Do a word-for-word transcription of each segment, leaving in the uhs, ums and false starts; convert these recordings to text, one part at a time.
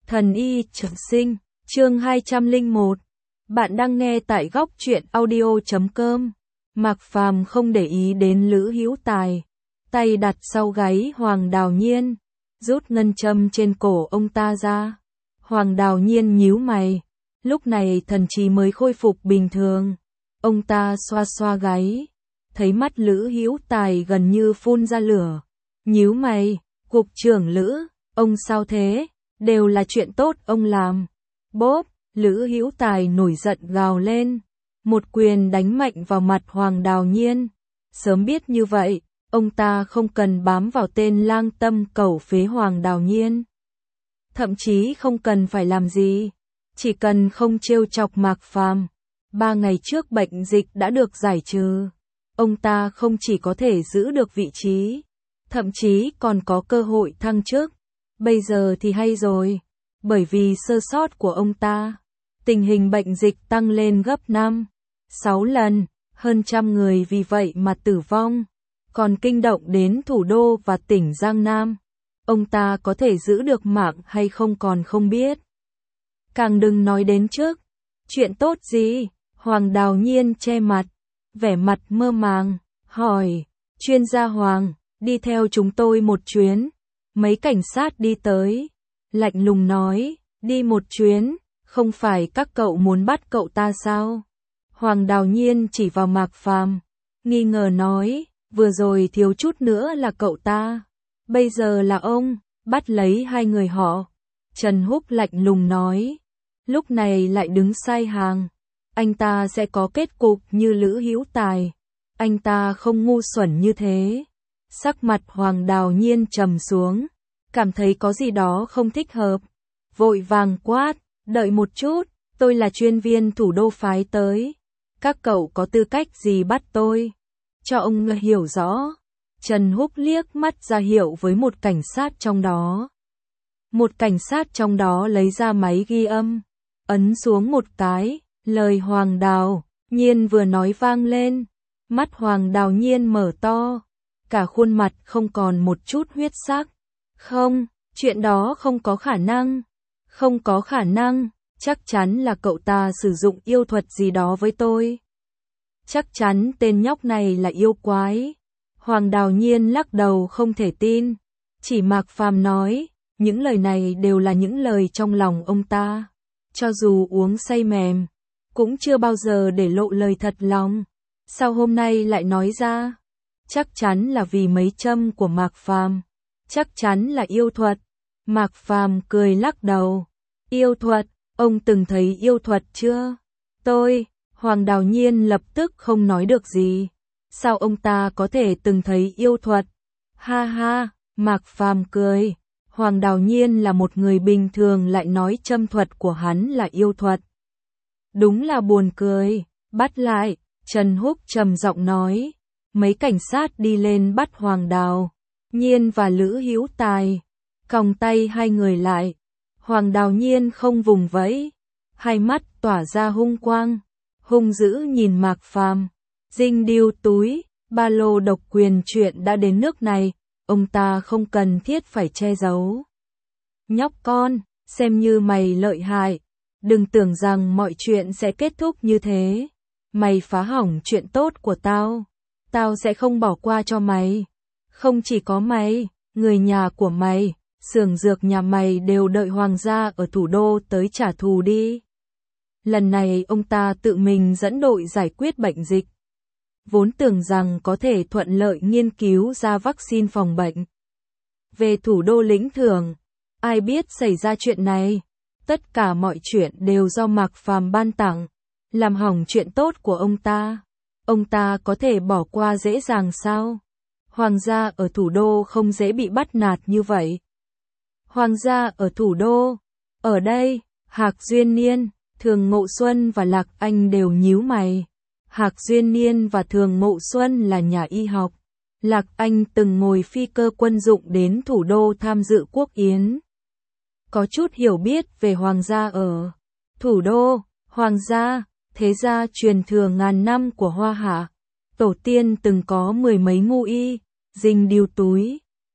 Thần y trường sinh, chương hai trăm lẻ một. Bạn đang nghe tại góc truyện audio chấm com. Mạc Phàm không để ý đến Lữ Hữu Tài, tay đặt sau gáy Hoàng Đào Nhiên, rút ngân châm trên cổ ông ta ra. Hoàng Đào Nhiên nhíu mày, lúc này thần trí mới khôi phục bình thường. Ông ta xoa xoa gáy, thấy mắt Lữ Hữu Tài gần như phun ra lửa, nhíu mày, "Cục trưởng Lữ, ông sao thế? Đều là chuyện tốt ông làm." Bốp, Lữ Hữu Tài nổi giận gào lên, một quyền đánh mạnh vào mặt Hoàng Đào Nhiên. Sớm biết như vậy, ông ta không cần bám vào tên lang tâm cẩu phế Hoàng Đào Nhiên. Thậm chí không cần phải làm gì, chỉ cần không trêu chọc Mạc Phàm. Ba ngày trước bệnh dịch đã được giải trừ, ông ta không chỉ có thể giữ được vị trí, thậm chí còn có cơ hội thăng chức. Bây giờ thì hay rồi, bởi vì sơ sót của ông ta, tình hình bệnh dịch tăng lên gấp năm, sáu lần, hơn trăm người vì vậy mà tử vong, còn kinh động đến thủ đô và tỉnh Giang Nam. Ông ta có thể giữ được mạng hay không còn không biết. Càng đừng nói đến trước, chuyện tốt gì? Hoàng Đào Nhiên che mặt, vẻ mặt mơ màng, hỏi, "Chuyên gia Hoàng, đi theo chúng tôi một chuyến." Mấy cảnh sát đi tới, lạnh lùng nói, "Đi một chuyến, không phải các cậu muốn bắt cậu ta sao?" Hoàng Đào Nhiên chỉ vào Mạc Phàm, nghi ngờ nói, "Vừa rồi thiếu chút nữa là cậu ta, bây giờ là ông, bắt lấy hai người họ." Trần Húc lạnh lùng nói, lúc này lại đứng sai hàng, anh ta sẽ có kết cục như Lữ Hữu Tài, anh ta không ngu xuẩn như thế. Sắc mặt Hoàng Đào Nhiên trầm xuống, cảm thấy có gì đó không thích hợp, vội vàng quát, "Đợi một chút, tôi là chuyên viên thủ đô phái tới, các cậu có tư cách gì bắt tôi? Cho ông hiểu rõ." Trần Húc liếc mắt ra hiệu với một cảnh sát trong đó. Một cảnh sát trong đó lấy ra máy ghi âm, ấn xuống một cái, lời Hoàng Đào Nhiên vừa nói vang lên, mắt Hoàng Đào Nhiên mở to, cả khuôn mặt không còn một chút huyết sắc. "Không, chuyện đó không có khả năng, không có khả năng, chắc chắn là cậu ta sử dụng yêu thuật gì đó với tôi. Chắc chắn tên nhóc này là yêu quái." Hoàng Đào Nhiên lắc đầu không thể tin, chỉ Mạc Phàm nói, những lời này đều là những lời trong lòng ông ta, cho dù uống say mềm, cũng chưa bao giờ để lộ lời thật lòng, sao hôm nay lại nói ra? Chắc chắn là vì mấy châm của Mạc Phàm, chắc chắn là yêu thuật. Mạc Phàm cười lắc đầu, "Yêu thuật, ông từng thấy yêu thuật chưa?" "Tôi." Hoàng Đào Nhiên lập tức không nói được gì, sao ông ta có thể từng thấy yêu thuật? "Ha ha." Mạc Phàm cười, Hoàng Đào Nhiên là một người bình thường lại nói châm thuật của hắn là yêu thuật. Đúng là buồn cười. "Bắt lại." Trần Húc trầm giọng nói. Mấy cảnh sát đi lên bắt Hoàng Đào Nhiên và Lữ Hữu Tài, còng tay hai người lại. Hoàng Đào Nhiên không vùng vẫy, hai mắt tỏa ra hung quang, hung dữ nhìn Mạc Phàm. Dinh điêu túi, ba lô độc quyền chuyện đã đến nước này, ông ta không cần thiết phải che giấu. "Nhóc con, xem như mày lợi hại, đừng tưởng rằng mọi chuyện sẽ kết thúc như thế. Mày phá hỏng chuyện tốt của tao, tao sẽ không bỏ qua cho mày. Không chỉ có mày, người nhà của mày, xưởng dược nhà mày đều đợi hoàng gia ở thủ đô tới trả thù đi." Lần này ông ta tự mình dẫn đội giải quyết bệnh dịch, vốn tưởng rằng có thể thuận lợi nghiên cứu ra vaccine phòng bệnh, về thủ đô lĩnh thưởng. Ai biết xảy ra chuyện này, tất cả mọi chuyện đều do Mạc Phàm ban tặng, làm hỏng chuyện tốt của ông ta. Ông ta có thể bỏ qua dễ dàng sao? Hoàng gia ở thủ đô không dễ bị bắt nạt như vậy. Hoàng gia ở thủ đô, ở đây, Hạc Duyên Niên, Thường Ngộ Xuân và Lạc Anh đều nhíu mày. Hạc Duyên Niên và Thường Ngộ Xuân là nhà y học, Lạc Anh từng ngồi phi cơ quân dụng đến thủ đô tham dự quốc yến, có chút hiểu biết về hoàng gia ở thủ đô. Hoàng gia, thế gia truyền thừa ngàn năm của Hoa Hạ, tổ tiên từng có mười mấy ngu y. Dinh điêu túi,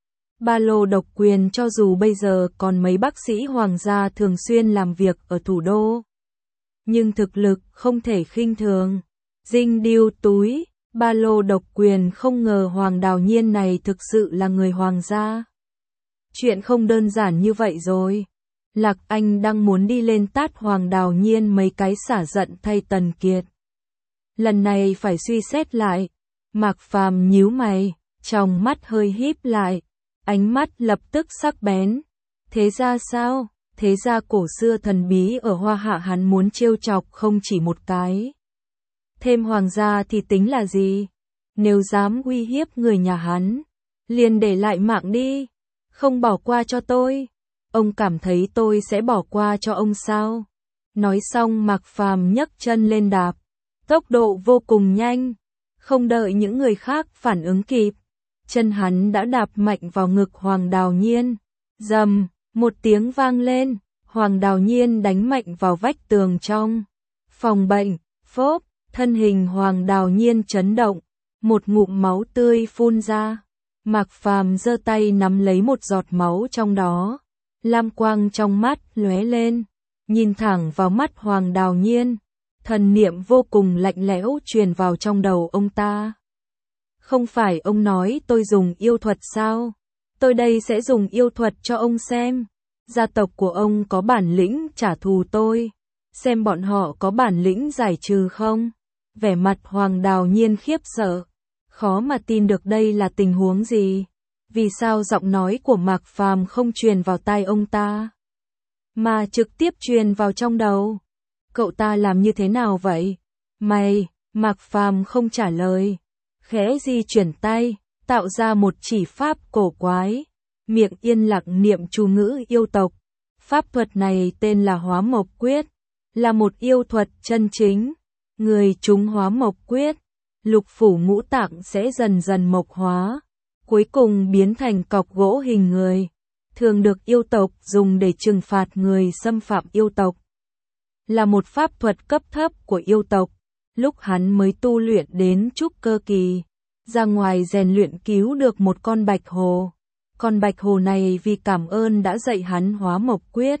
ba lô độc quyền cho dù bây giờ còn mấy bác sĩ hoàng gia thường xuyên làm việc ở thủ đô. Nhưng thực lực không thể khinh thường. Dinh điêu túi, ba lô độc quyền không ngờ Hoàng Đào Nhiên này thực sự là người hoàng gia. Chuyện không đơn giản như vậy rồi. Lạc Anh đang muốn đi lên tát Hoàng Đào Nhiên mấy cái xả giận thay Tần Kiệt. Lần này phải suy xét lại. Mạc Phàm nhíu mày, trong mắt hơi híp lại, ánh mắt lập tức sắc bén. Thế ra sao? Thế ra cổ xưa thần bí ở Hoa Hạ hắn muốn trêu chọc không chỉ một cái. Thêm hoàng gia thì tính là gì? Nếu dám uy hiếp người nhà hắn, liền để lại mạng đi, không bỏ qua cho tôi. Ông cảm thấy tôi sẽ bỏ qua cho ông sao? Nói xong Mạc Phàm nhấc chân lên đạp, tốc độ vô cùng nhanh, không đợi những người khác phản ứng kịp. Chân hắn đã đạp mạnh vào ngực Hoàng Đào Nhiên. Rầm, một tiếng vang lên, Hoàng Đào Nhiên đánh mạnh vào vách tường trong phòng bệnh. Phốp, thân hình Hoàng Đào Nhiên chấn động, một ngụm máu tươi phun ra. Mạc Phàm giơ tay nắm lấy một giọt máu trong đó, lam quang trong mắt lóe lên, nhìn thẳng vào mắt Hoàng Đào Nhiên, thần niệm vô cùng lạnh lẽo truyền vào trong đầu ông ta. Không phải ông nói tôi dùng yêu thuật sao? Tôi đây sẽ dùng yêu thuật cho ông xem. Gia tộc của ông có bản lĩnh trả thù tôi, xem bọn họ có bản lĩnh giải trừ không? Vẻ mặt Hoàng Đào Nhiên khiếp sợ, khó mà tin được đây là tình huống gì. Vì sao giọng nói của Mạc Phàm không truyền vào tai ông ta, mà trực tiếp truyền vào trong đầu? Cậu ta làm như thế nào vậy? Mày, Mạc Phàm không trả lời, khẽ di chuyển tay, tạo ra một chỉ pháp cổ quái, miệng yên lặng niệm chú ngữ yêu tộc. Pháp thuật này tên là Hóa Mộc Quyết, là một yêu thuật chân chính. Người trúng Hóa Mộc Quyết, lục phủ ngũ tạng sẽ dần dần mộc hóa, cuối cùng biến thành cọc gỗ hình người, thường được yêu tộc dùng để trừng phạt người xâm phạm yêu tộc. Là một pháp thuật cấp thấp của yêu tộc, lúc hắn mới tu luyện đến trúc cơ kỳ, ra ngoài rèn luyện cứu được một con bạch hồ. Con bạch hồ này vì cảm ơn đã dạy hắn Hóa Mộc Quyết,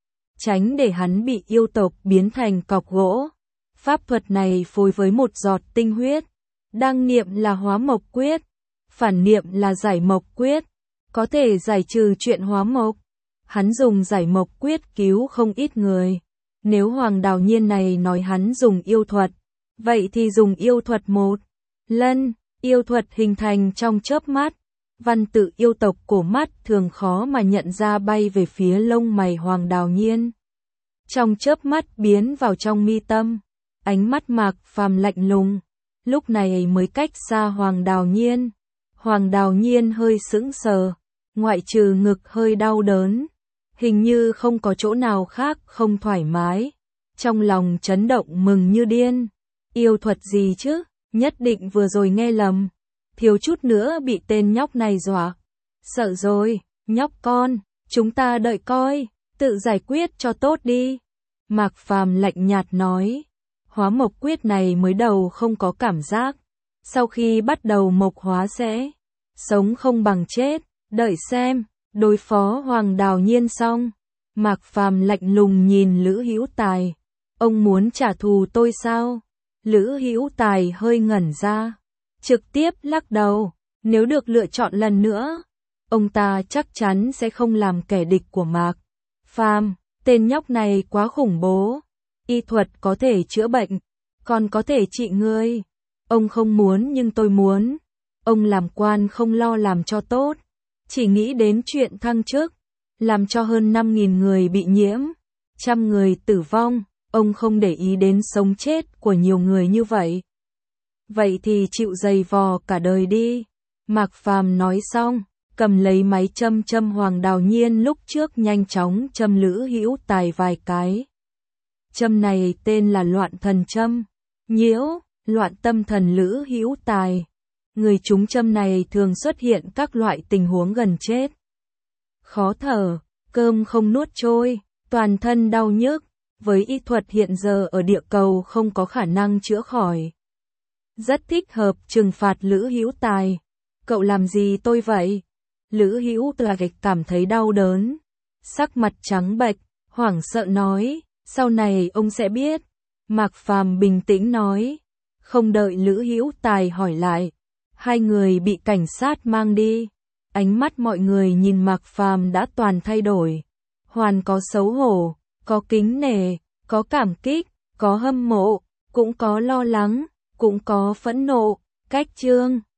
tránh để hắn bị yêu tộc biến thành cọc gỗ. Pháp thuật này phối với một giọt tinh huyết, đăng niệm là Hóa Mộc Quyết, phản niệm là Giải Mộc Quyết, có thể giải trừ chuyện hóa mộc. Hắn dùng Giải Mộc Quyết cứu không ít người. Nếu Hoàng Đào Nhiên này nói hắn dùng yêu thuật, vậy thì dùng yêu thuật một lần. Yêu thuật hình thành trong chớp mắt, văn tự yêu tộc cổ mắt thường khó mà nhận ra bay về phía lông mày Hoàng Đào Nhiên. Trong chớp mắt biến vào trong mi tâm, ánh mắt Mạc Phàm lạnh lùng, lúc này mới cách xa Hoàng Đào Nhiên. Hoàng Đào Nhiên hơi sững sờ, ngoại trừ ngực hơi đau đớn, hình như không có chỗ nào khác không thoải mái. Trong lòng chấn động mừng như điên. Yêu thuật gì chứ? Nhất định vừa rồi nghe lầm, thiếu chút nữa bị tên nhóc này dọa. Sợ rồi, nhóc con, chúng ta đợi coi, tự giải quyết cho tốt đi. Mạc Phàm lạnh nhạt nói, Hóa Mộc Quyết này mới đầu không có cảm giác, sau khi bắt đầu mộc hóa sẽ sống không bằng chết, đợi xem. Đối phó Hoàng Đào Nhiên xong, Mạc Phàm lạnh lùng nhìn Lữ Hữu Tài, ông muốn trả thù tôi sao? Lữ Hữu Tài hơi ngẩn ra, trực tiếp lắc đầu, nếu được lựa chọn lần nữa, ông ta chắc chắn sẽ không làm kẻ địch của Mạc Phàm. Tên nhóc này quá khủng bố, y thuật có thể chữa bệnh, còn có thể trị người. Ông không muốn nhưng tôi muốn. Ông làm quan không lo làm cho tốt, chỉ nghĩ đến chuyện thăng chức, làm cho hơn năm nghìn người bị nhiễm, trăm người tử vong. Ông không để ý đến sống chết của nhiều người như vậy. Vậy thì chịu dày vò cả đời đi. Mạc Phàm nói xong, cầm lấy máy châm châm Hoàng Đào Nhiên lúc trước nhanh chóng châm Lữ Hữu Tài vài cái. Châm này tên là Loạn Thần Châm, nhiễu, loạn tâm thần Lữ Hữu Tài. Người trúng châm này thường xuất hiện các loại tình huống gần chết, khó thở, cơm không nuốt trôi, toàn thân đau nhức. Với y thuật hiện giờ ở địa cầu không có khả năng chữa khỏi. Rất thích hợp trừng phạt Lữ Hữu Tài. Cậu làm gì tôi vậy? Lữ Hữu Tài cảm thấy đau đớn, sắc mặt trắng bệch, hoảng sợ nói, sau này ông sẽ biết. Mạc Phàm bình tĩnh nói, không đợi Lữ Hữu Tài hỏi lại, hai người bị cảnh sát mang đi. Ánh mắt mọi người nhìn Mạc Phàm đã toàn thay đổi, hoàn có xấu hổ, có kính nể, có cảm kích, có hâm mộ, cũng có lo lắng, cũng có phẫn nộ. Cách chương